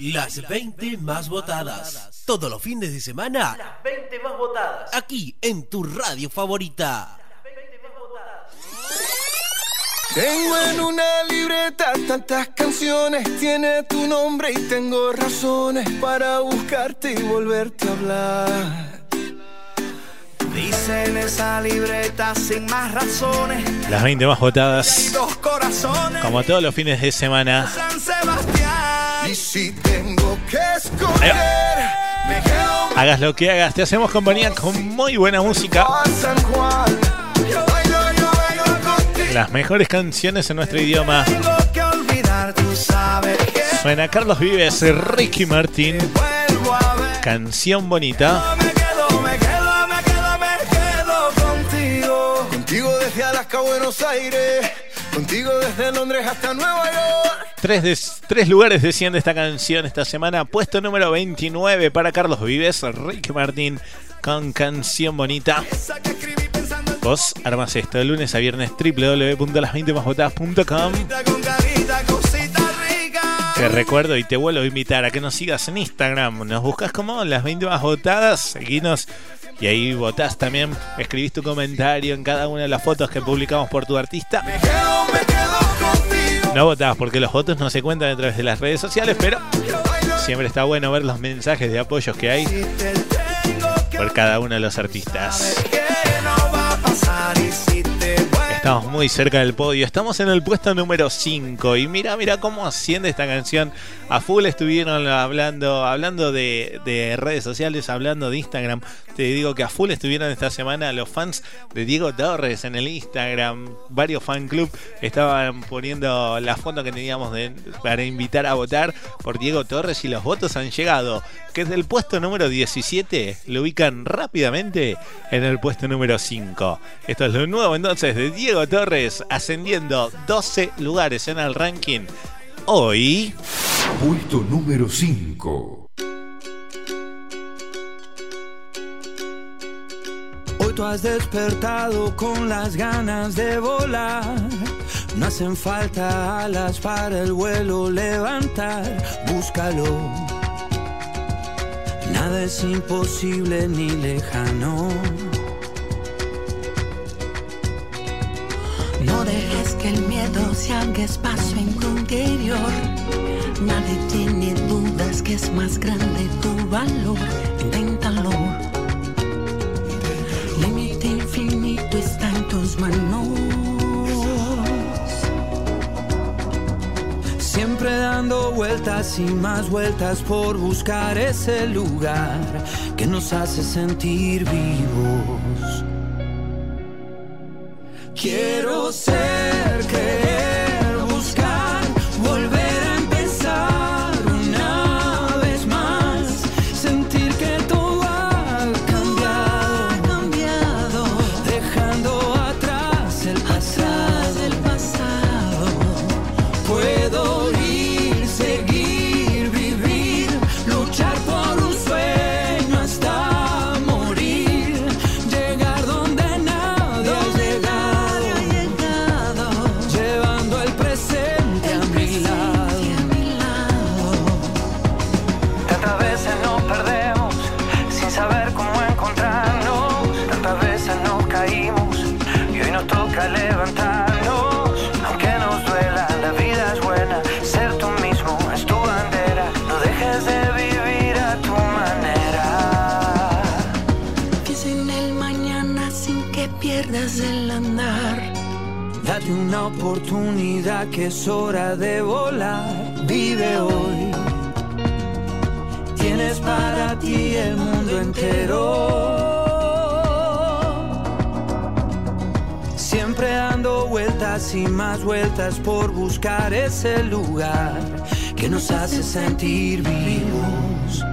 Las 20 más votadas. Todos los fines de semana, las 20 más votadas. Aquí en tu radio favorita. Tengo en una libreta tantas canciones, tiene tu nombre y tengo razones para buscarte y volverte a hablar. Dice en esa libreta sin más razones. Las 20 más votadas. Dos corazones. Como todos los fines de semana. San Sebastián. Y si tengo que escoger, me quedo. Hagas lo que hagas, te hacemos compañía con muy buena música. San Juan. Yo bailo contigo. Las mejores canciones en nuestro idioma. Tengo que olvidar, tú sabes que Suena Carlos Vives, Ricky Martin. vuelvo a ver. Canción bonita. Me quedo contigo. Contigo desde Alaska a Buenos Aires. Contigo desde Londres hasta Nueva York. Tres lugares desciende esta canción esta semana. Puesto número 29 para Carlos Vives, Ricky Martin con Canción Bonita. Vos armas esto de lunes a viernes, www.las20másvotadas.com. Te recuerdo y te vuelvo a invitar a que nos sigas en Instagram. Nos buscas como Las 20 Más Votadas, seguinos y ahí votás también. Escribís tu comentario en cada una de las fotos que publicamos por tu artista. No votás porque los votos no se cuentan a través de las redes sociales, pero siempre está bueno ver los mensajes de apoyos que hay por cada uno de los artistas. Estamos muy cerca del podio. Estamos en el puesto número 5. Y mira cómo asciende esta canción. A full estuvieron hablando de redes sociales, hablando de Instagram. Te digo que a full estuvieron esta semana los fans de Diego Torres en el Instagram. Varios fan club estaban poniendo la foto que teníamos para invitar a votar por Diego Torres. Y los votos han llegado. Que es del puesto número 17. Lo ubican rápidamente en el puesto número 5. Esto es lo nuevo entonces de Diego Torres, ascendiendo 12 lugares en el ranking. Hoy, puesto número 5. Hoy tú has despertado con las ganas de volar. No hacen falta alas para el vuelo levantar. Búscalo. Nada es imposible ni lejano. No dejes que el miedo se haga espacio en tu interior. Nadie tiene dudas que es más grande tu valor. Inténtalo. Límite infinito está en tus manos. Siempre dando vueltas y más vueltas por buscar ese lugar que nos hace sentir vivos. Quiero ser, querer, buscar, volver a empezar una vez más. Sentir que todo ha cambiado, dejando atrás el pasado. Puedo ir, seguir, vivir, luchar por un sueño hasta morir. Llegar donde nadie ha llegado, llevando el presente a mi lado. Tantas veces nos perdemos sin saber cómo encontrarnos. Tantas veces nos caímos y hoy nos toca levantarnos. Aunque nos duela, la vida es buena. Ser tú mismo es tu bandera. No dejes de vivir a tu manera. Piensa en el mañana sin que pierdas el andar. Date una oportunidad que es hora de volar. Vive hoy. Tienes para ti el mundo entero. Siempre dando vueltas y más vueltas por buscar ese lugar que nos hace sentir vivos.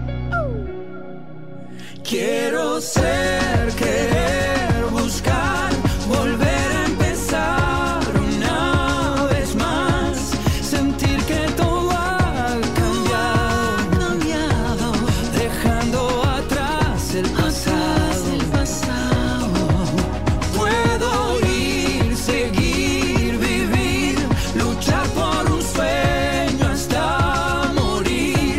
Quiero ser, querer, buscar, volver a empezar una vez más. Sentir que todo ha cambiado, dejando atrás el pasado. Puedo ir, seguir, vivir, luchar por un sueño hasta morir.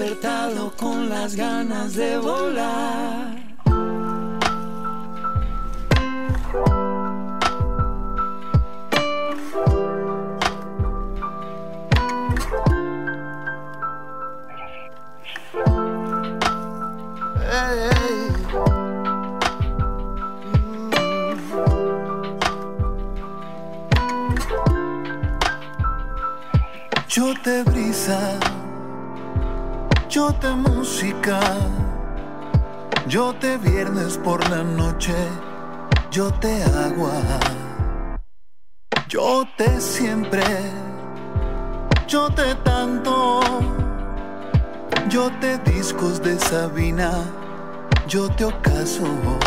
despertado con las ganas de volar. Yo te brisa, yo te música, yo te viernes por la noche, yo te agua, yo te siempre, yo te tanto, yo te discos de Sabina, yo te ocaso,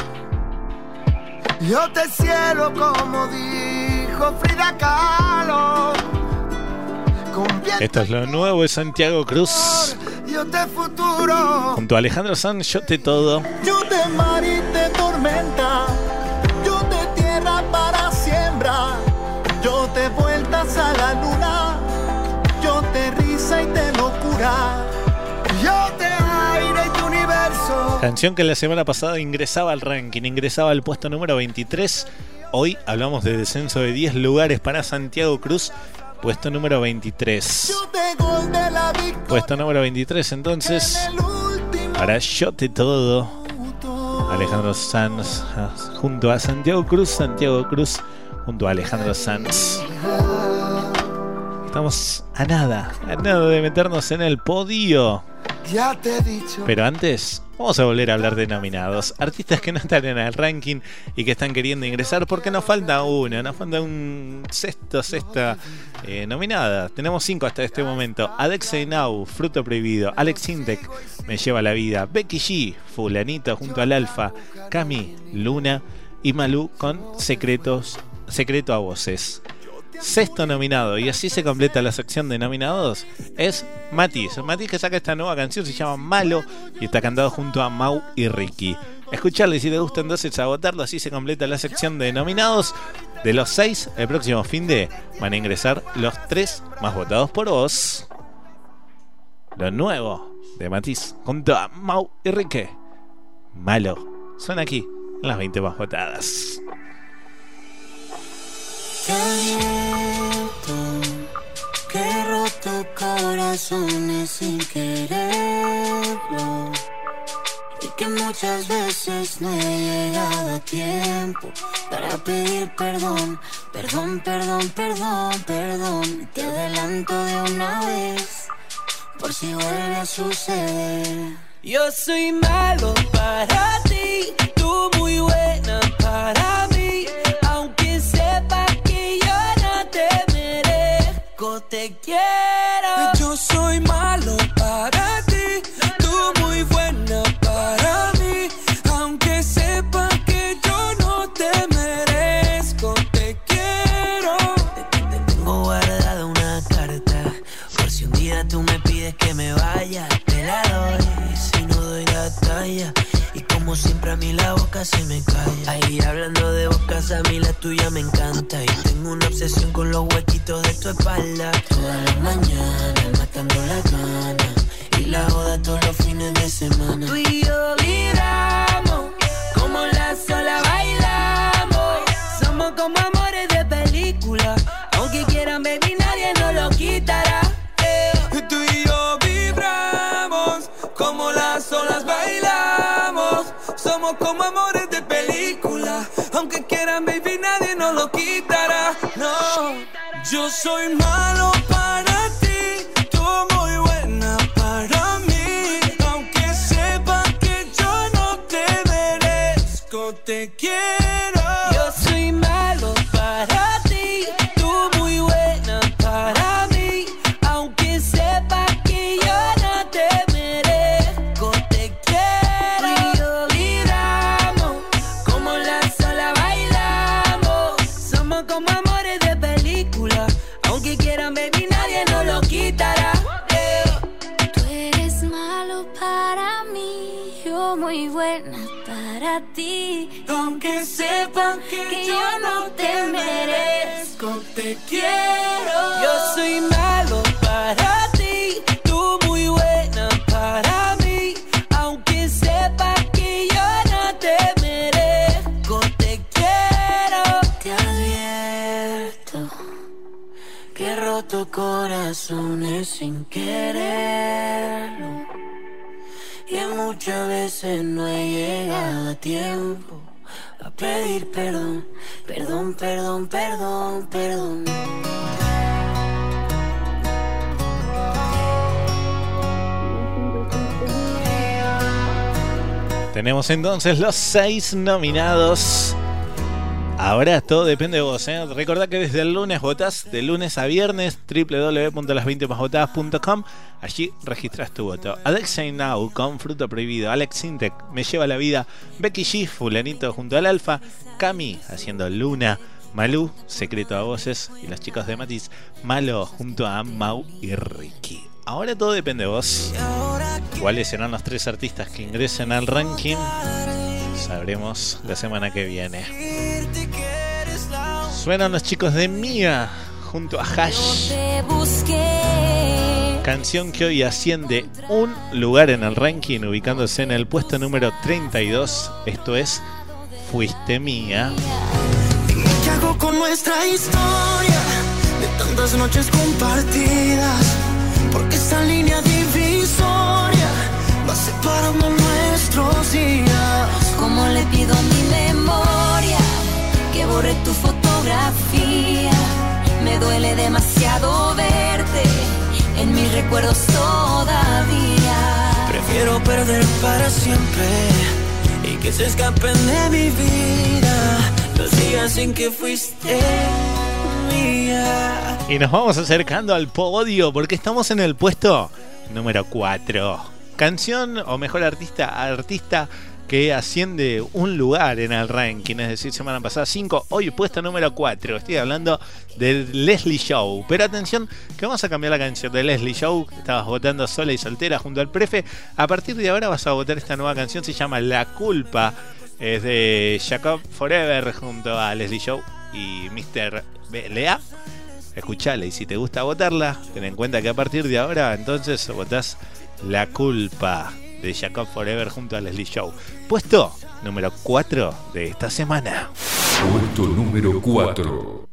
yo te cielo como dijo Frida Kahlo. Esto es lo nuevo de Santiago Cruz. Yo te futuro. Junto a Alejandro Sanz, Yo te todo. Yo te mar y te tormenta. Yo te tierra para siembra. Yo te vueltas a la luna. Yo te risa y te locura. Yo te aire y tu universo. Canción que la semana pasada ingresaba al ranking, ingresaba al puesto número 23. Hoy hablamos de descenso de 10 lugares para Santiago Cruz. Puesto número 23. Puesto número 23 entonces para Yo te todo. Alejandro Sanz junto a Santiago Cruz junto a Alejandro Sanz. Estamos a nada de meternos en el podio. Ya te he dicho. Pero antes, vamos a volver a hablar de nominados. Artistas que no están en el ranking y que están queriendo ingresar porque nos falta uno. Nos falta un sexta nominada. Tenemos 5 hasta este momento. Adexe Now, Fruto Prohibido. Alex Intec, Me Lleva la Vida. Becky G, Fulanito junto al Alfa. Cami, Luna y Malú con Secreto a Voces. Sexto nominado, y así se completa la sección de nominados, es Matiz. Matiz, que saca esta nueva canción, se llama Malo y está cantado junto a Mau y Ricky. Escucharlo y si te gusta entonces a votarlo. Así se completa la sección de nominados. De los 6, el próximo fin de van a ingresar los 3 más votados por vos. Lo nuevo de Matiz junto a Mau y Ricky, Malo, suena aquí en las 20 más votadas. Te advierto que he roto corazones sin quererlo y que muchas veces no he llegado a tiempo para pedir perdón. Te adelanto de una vez por si vuelve a suceder. Yo soy malo para ti, tú muy buena para mí, aunque sepas que yo no te merezco, te quiero. Yo soy malo para ti, tú muy buena para mí, aunque sepas que yo no te merezco, te quiero. Te tengo guardada una carta, por si un día tú me pides que me vaya, te la doy. Si no doy la talla, y como siempre a mí la boca se me calla. Ahí hablando de bocas, a mí la tuya me encanta. Y tengo una obsesión con los huequitos de tu espalda. Todas las mañanas matando la gana, y la joda todos los fines de semana. Tú y yo vibramos, como las olas bailamos. Somos como amores de película, aunque quieran baby nadie nos lo quitará. Tú y yo vibramos, como las olas bailamos. Somos como amores de película, aunque quieran baby nadie nos lo quitará. No, yo soy malo para ti, tú muy buena para mí, aunque sepa que yo no te merezco, te quiero. Yo soy malo para ti, tú muy buena para mí, aunque sepas que yo no te merezco, te quiero. Y yo vibramos, como las olas bailamos. Somos como amores de película, aunque quieran baby nadie nos lo quitará. Tú eres malo para mí, yo muy buena para ti, aunque sepan que yo no te merezco, te quiero. Yo soy malo para ti, tú muy buena para cierto que he roto corazones sin quererlo, y muchas veces no he llegado a tiempo a pedir perdón, perdón, perdón, perdón, perdón. Tenemos entonces los 6 nominados. Ahora todo depende de vos, ¿eh? Recordá que desde el lunes votás, de lunes a viernes, www.las20másvotadas.com. Allí registras tu voto. Alexei Now con Fruto Prohibido, Alex Sintek, Me Lleva la Vida, Becky G, Fulanito junto al Alfa, Cami haciendo Luna, Malú, Secreto a Voces, y los chicos de Matiz, Malo junto a Mau y Ricky. Ahora todo depende de vos. ¿Cuáles serán los 3 artistas que ingresen al ranking? Sabremos la semana que viene. Suenan los chicos de Mía junto a Hash. Canción que hoy asciende un lugar en el ranking, ubicándose en el puesto número 32. Esto es Fuiste Mía. ¿Qué hago con nuestra historia de tantas noches compartidas? Porque esa línea divisoria va separando nuestros días. Como le pido a mi memoria que borre tu fotografía. Me duele demasiado verte en mis recuerdos todavía. Prefiero perder para siempre y que se escapen de mi vida los días en que fuiste mía. Y nos vamos acercando al podio porque estamos en el puesto número 4. Canción o mejor artista que asciende un lugar en el ranking, es decir, semana pasada 5, hoy puesto número 4. Estoy hablando de Leslie Show. Pero atención, que vamos a cambiar la canción de Leslie Show. Estabas votando sola y soltera junto al Prefe. A partir de ahora vas a votar esta nueva canción, se llama La Culpa. Es de Jacob Forever junto a Leslie Show y Mr. Lea. Escuchala y si te gusta votarla, ten en cuenta que a partir de ahora entonces votás La Culpa de Jacob Forever junto a Leslie Show. Puesto número 4 de esta semana. Puesto número 4.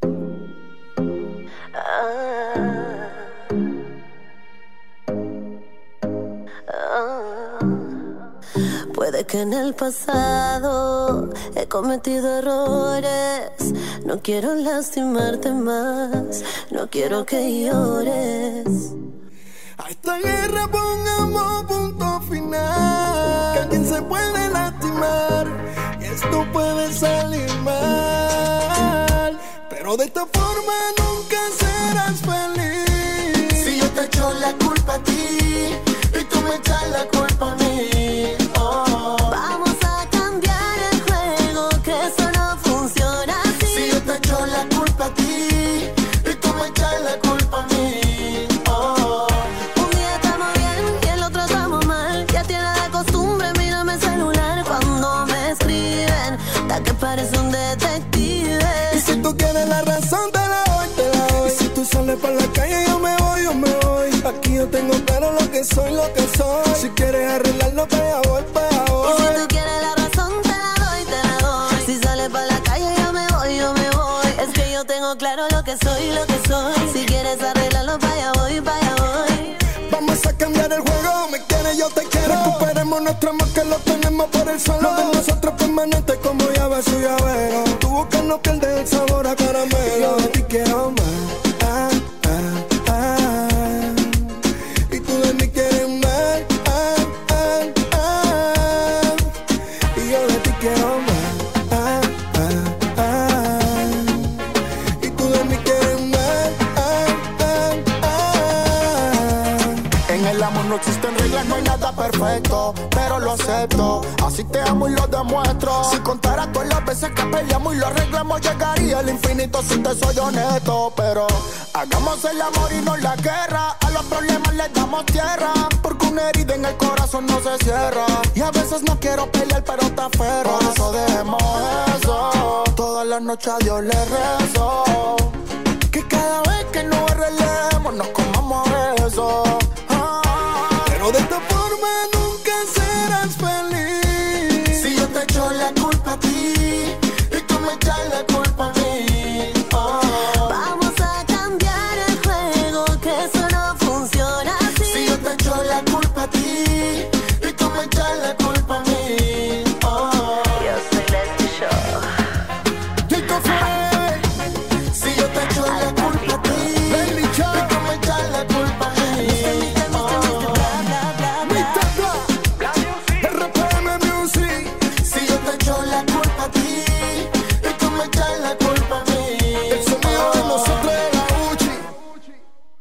Puede que en el pasado he cometido errores. No quiero lastimarte más, no quiero que llores. A esta guerra pongamos punto final. Que alguien se puede lastimar y esto puede salir mal, pero de esta forma nunca serás feliz. Si yo te echo la culpa a ti y tú me echas la culpa a mí, oh. Vamos a cambiar el juego, que eso no funciona así. Si yo te echo la culpa a ti y tú me echas la culpa a mí, oh. Un día estamos bien y el otro estamos mal. Ya tiene la costumbre, mírame el celular cuando me escriben, hasta que parece un detective. Y si tú quieres la razón te la doy, te la doy. Y si tú sales por la calle yo me voy, yo me voy. Aquí yo tengo claro lo que soy, lo que soy. Si quieres arreglarlo, para allá voy, para allá voy. Y si tú quieres la razón te la doy, te la doy. Si sales por la calle yo me voy, yo me voy. Es que yo tengo claro lo que soy, lo que soy. Si quieres arreglarlo, para allá voy, para allá voy. Vamos a cambiar el juego, me quieres, yo te quiero. Recuperemos nuestro amor que lo tenemos por el suelo. Lo de nosotros permanente como llave su llavero. Tu boca no pierde el sabor a caramelo. Yo de ti quiero más. Y tú de mí quieres más. Y yo de ti quiero más. Y tú de mí quieres más. En el amor no existen reglas, no hay nada perfecto, pero lo acepto. Así te amo y lo demuestro. Si contara todas las veces que peleamos y lo arreglamos, llegaría al infinito si te soy honesto. Pero hagamos el amor y no la guerra. A los problemas les damos tierra, porque una herida en el corazón no se cierra. Y a veces no quiero pelear pero te aferro. Por eso dejemos eso. Todas las noches a Dios le rezo.